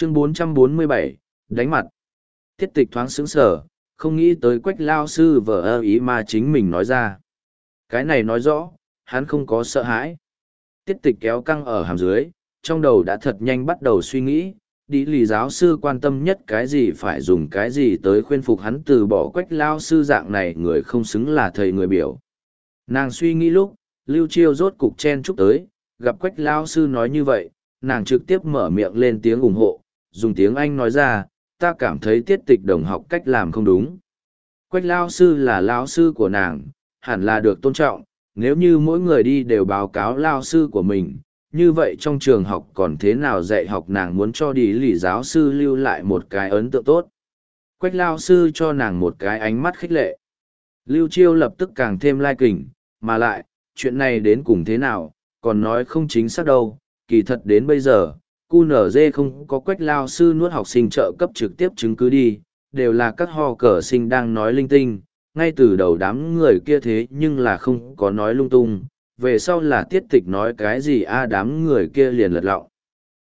Chương 447, đánh mặt. Tiết tịch thoáng sững sờ, không nghĩ tới Quách lao sư vờ ơ ý mà chính mình nói ra. Cái này nói rõ, hắn không có sợ hãi. Tiết tịch kéo căng ở hàm dưới, trong đầu đã thật nhanh bắt đầu suy nghĩ, đi lì giáo sư quan tâm nhất cái gì phải dùng cái gì tới khuyên phục hắn từ bỏ Quách lao sư dạng này người không xứng là thầy người biểu. Nàng suy nghĩ lúc, Lưu Chiêu rốt cục chen chúc tới, gặp Quách lao sư nói như vậy, nàng trực tiếp mở miệng lên tiếng ủng hộ, dùng tiếng Anh nói ra, ta cảm thấy tiết tịch đồng học cách làm không đúng. Quách lao sư là lao sư của nàng, hẳn là được tôn trọng, nếu như mỗi người đi đều báo cáo lao sư của mình, như vậy trong trường học còn thế nào dạy học nàng muốn cho đi lì giáo sư lưu lại một cái ấn tượng tốt. Quách lao sư cho nàng một cái ánh mắt khích lệ. Lưu Chiêu lập tức càng thêm lai kình, mà lại, chuyện này đến cùng thế nào, còn nói không chính xác đâu, kỳ thật đến bây giờ, QNZ không có Quách lao sư nuốt học sinh trợ cấp trực tiếp chứng cứ đi, đều là các ho cờ sinh đang nói linh tinh, ngay từ đầu đám người kia thế nhưng là không có nói lung tung, về sau là tiết tịch nói cái gì đám người kia liền lật lọng.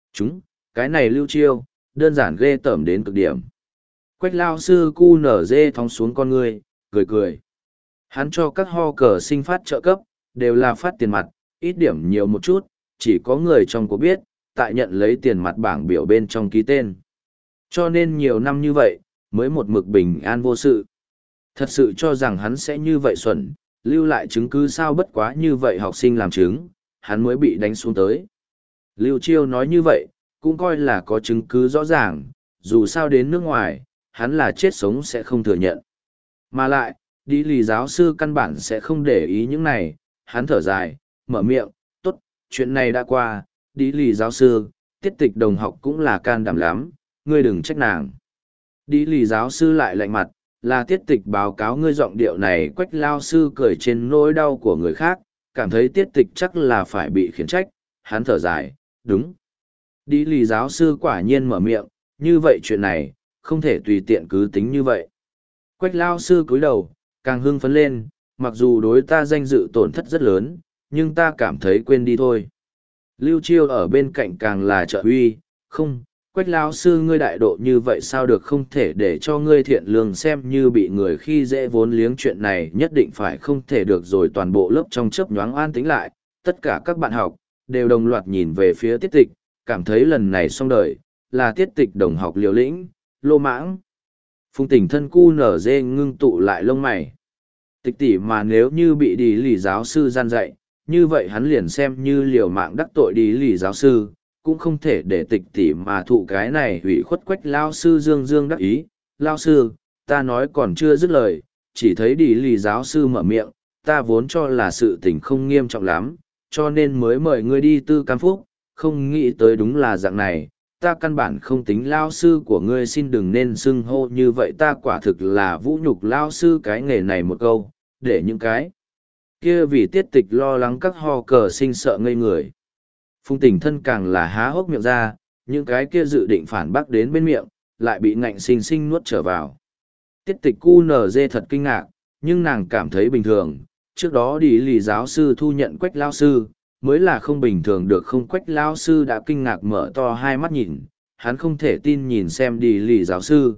Cái này Lưu Chiêu, đơn giản ghê tởm đến cực điểm. Quách lao sư QNZ thong xuống con người, cười cười. Hắn cho các ho cờ sinh phát trợ cấp, đều là phát tiền mặt, ít điểm nhiều một chút, chỉ có người trong cuộc biết, tại nhận lấy tiền mặt bảng biểu bên trong ký tên. Cho nên nhiều năm như vậy, mới một mực bình an vô sự. Thật sự cho rằng hắn sẽ như vậy xuẩn, lưu lại chứng cứ sao bất quá như vậy học sinh làm chứng, hắn mới bị đánh xuống tới. Lưu Chiêu nói như vậy, cũng coi là có chứng cứ rõ ràng, dù sao đến nước ngoài, hắn là chết sống sẽ không thừa nhận. Mà lại, đi lì giáo sư căn bản sẽ không để ý những này, hắn thở dài, mở miệng, tốt, chuyện này đã qua, đi lì giáo sư, tiết tịch đồng học cũng là can đảm lắm, ngươi đừng trách nàng. Đi lì giáo sư lại lạnh mặt, là tiết tịch báo cáo ngươi giọng điệu này. Quách lao sư cười trên nỗi đau của người khác, cảm thấy tiết tịch chắc là phải bị khiển trách, hắn thở dài, đúng. Đi lì giáo sư quả nhiên mở miệng, như vậy chuyện này, không thể tùy tiện cứ tính như vậy. Quách lao sư cúi đầu, càng hưng phấn lên, mặc dù đối ta danh dự tổn thất rất lớn, nhưng ta cảm thấy quên đi thôi. Lưu Chiêu ở bên cạnh càng là trợ uy, không, Quách lao sư ngươi đại độ như vậy sao được, không thể để cho ngươi thiện lương xem như bị người khi dễ vốn liếng, chuyện này nhất định phải không thể được rồi. Toàn bộ lớp trong chớp nhoáng an tĩnh lại, tất cả các bạn học, đều đồng loạt nhìn về phía tiết tịch, cảm thấy lần này xong đời, là tiết tịch đồng học liều lĩnh, lô mãng. Phùng Tỉnh thân QNZ ngưng tụ lại lông mày. Tịch tỷ mà nếu như bị đi lì giáo sư gian dạy, như vậy hắn liền xem như liều mạng đắc tội đi lì giáo sư, cũng không thể để tịch tỷ mà thụ cái này hủy khuất. Quách lao sư dương dương đắc ý, lao sư, ta nói còn chưa dứt lời, chỉ thấy đi lì giáo sư mở miệng, ta vốn cho là sự tình không nghiêm trọng lắm, cho nên mới mời ngươi đi Tư Cam Phúc, không nghĩ tới đúng là dạng này, ta căn bản không tính lao sư của ngươi, xin đừng nên xưng hô như vậy, ta quả thực là vũ nhục lao sư cái nghề này một câu, để những cái kia vì tiết tịch lo lắng các ho cờ sinh sợ ngây người. Phùng Tỉnh thân càng là há hốc miệng ra, những cái kia dự định phản bác đến bên miệng, lại bị ngạnh sinh sinh nuốt trở vào. Tiết tịch QNZ thật kinh ngạc, nhưng nàng cảm thấy bình thường, trước đó đi lì giáo sư thu nhận Quách lao sư, mới là không bình thường được không. Quách lao sư đã kinh ngạc mở to hai mắt nhìn, hắn không thể tin nhìn xem đi lì giáo sư.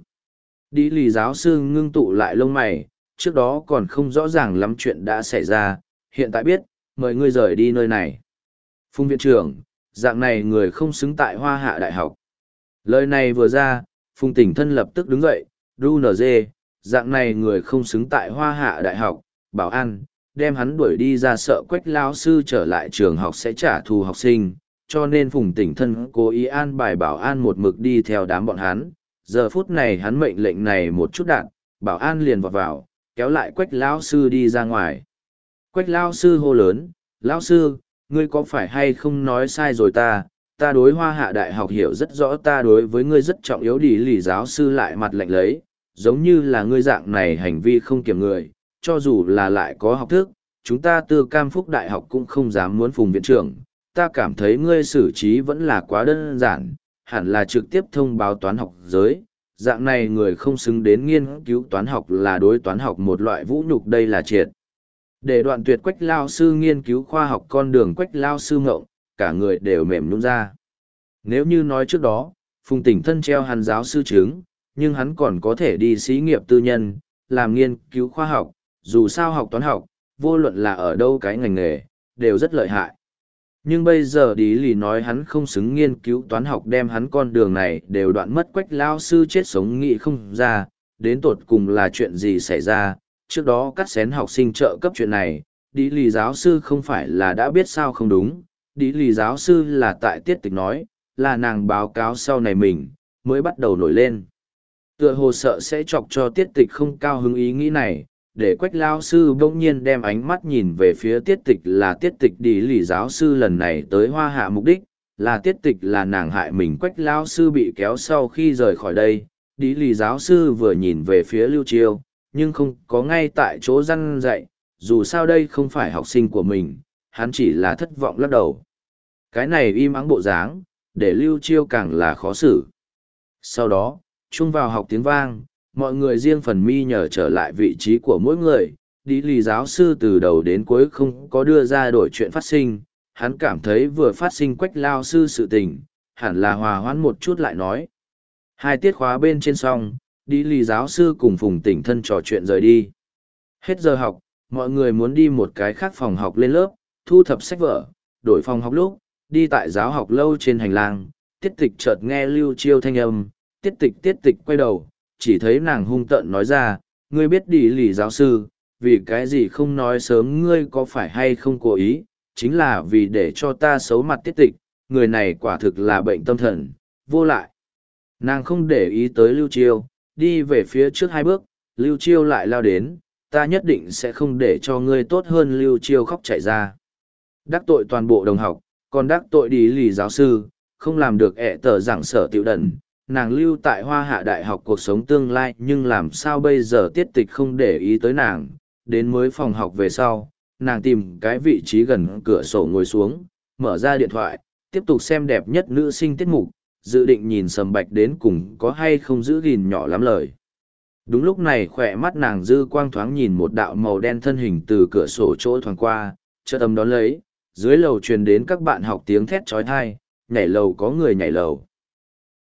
Đi lì giáo sư ngưng tụ lại lông mày, trước đó còn không rõ ràng lắm chuyện đã xảy ra, hiện tại biết, mời ngươi rời đi nơi này. Phùng viện trưởng, dạng này người không xứng tại Hoa Hạ Đại học. Lời này vừa ra, Phùng Tỉnh thân lập tức đứng dậy, RUNZ, dạng này người không xứng tại Hoa Hạ Đại học, bảo an, đem hắn đuổi đi ra, sợ Quách lao sư trở lại trường học sẽ trả thù học sinh, cho nên Phùng Tỉnh thân cố ý an bài bảo an một mực đi theo đám bọn hắn. Giờ phút này hắn mệnh lệnh này một chút đạn, bảo an liền vọt vào, kéo lại Quách lao sư đi ra ngoài. Quách lao sư hô lớn, lao sư, ngươi có phải hay không nói sai rồi, ta đối Hoa Hạ Đại học hiểu rất rõ, ta đối với ngươi rất trọng yếu. Đi lì giáo sư lại mặt lạnh lấy, giống như là ngươi dạng này hành vi không kiểm người, cho dù là lại có học thức, chúng ta Tư Cam Phúc Đại học cũng không dám muốn. Phùng viện trưởng, ta cảm thấy ngươi xử trí vẫn là quá đơn giản, hẳn là trực tiếp thông báo toán học giới, dạng này người không xứng đến nghiên cứu toán học, là đối toán học một loại vũ nhục, đây là triệt để đoạn tuyệt Quách lao sư nghiên cứu khoa học con đường. Quách lao sư ngộng, cả người đều mềm nhũn ra. Nếu như nói trước đó, Phùng Tỉnh Thân treo hắn giáo sư chứng, nhưng hắn còn có thể đi xí nghiệp tư nhân, làm nghiên cứu khoa học, dù sao học toán học, vô luận là ở đâu cái ngành nghề, đều rất lợi hại. Nhưng bây giờ Lý Lì nói hắn không xứng nghiên cứu toán học, đem hắn con đường này đều đoạn mất. Quách lao sư chết sống nghĩ không ra, đến tột cùng là chuyện gì xảy ra. Trước đó cắt xén học sinh trợ cấp chuyện này, Lý Lì giáo sư không phải là đã biết sao không đúng. Lý Lì giáo sư là tại tiết tịch nói, là nàng báo cáo sau này mình, mới bắt đầu nổi lên. Tựa hồ sợ sẽ chọc cho tiết tịch không cao hứng ý nghĩ này, để Quách lao sư bỗng nhiên đem ánh mắt nhìn về phía tiết tịch. Là tiết tịch đi lì giáo sư lần này tới Hoa Hạ mục đích, là tiết tịch là nàng hại mình. Quách lao sư bị kéo sau khi rời khỏi đây, đi lì giáo sư vừa nhìn về phía Lưu Chiêu, nhưng không có ngay tại chỗ răn dạy, dù sao đây không phải học sinh của mình, hắn chỉ là thất vọng lắc đầu. Cái này im ắng bộ dáng, để Lưu Chiêu càng là khó xử. Sau đó, chung vào học tiếng vang, mọi người riêng phần mi nhờ trở lại vị trí của mỗi người. Đi lì giáo sư từ đầu đến cuối không có đưa ra đổi chuyện phát sinh, hắn cảm thấy vừa phát sinh Quách lao sư sự tình, hẳn là hòa hoãn một chút lại nói. 2 tiết khóa bên trên xong, đi lì giáo sư cùng Phùng Tỉnh Thân trò chuyện rời đi. Hết giờ học, mọi người muốn đi một cái khác phòng học lên lớp, thu thập sách vở, đổi phòng học lúc, đi tại giáo học lâu trên hành lang, tiết tịch chợt nghe Lưu Chiêu thanh âm, tiết tịch quay đầu, chỉ thấy nàng hung tợn nói ra, ngươi biết đi lì giáo sư, vì cái gì không nói sớm, ngươi có phải hay không cố ý, chính là vì để cho ta xấu mặt tiết tịch, người này quả thực là bệnh tâm thần, vô lại. Nàng không để ý tới Lưu Chiêu, đi về phía trước 2 bước, Lưu Chiêu lại lao đến, ta nhất định sẽ không để cho ngươi tốt hơn. Lưu Chiêu khóc chạy ra. Đắc tội toàn bộ đồng học, còn đắc tội đi lì giáo sư, không làm được ẹ tờ giảng sở tiểu đần. Nàng lưu tại Hoa Hạ Đại học cuộc sống tương lai, nhưng làm sao bây giờ tiết tịch không để ý tới nàng. Đến mới phòng học về sau, nàng tìm cái vị trí gần cửa sổ ngồi xuống, mở ra điện thoại, tiếp tục xem đẹp nhất nữ sinh tiết mục, dự định nhìn Sầm Bạch đến cùng có hay không giữ gìn nhỏ lắm lời. Đúng lúc này khỏe mắt nàng dư quang thoáng nhìn một đạo màu đen thân hình từ cửa sổ chỗ thoáng qua, chợt âm đón lấy, dưới lầu truyền đến các bạn học tiếng thét trói thai, nhảy lầu có người nhảy lầu.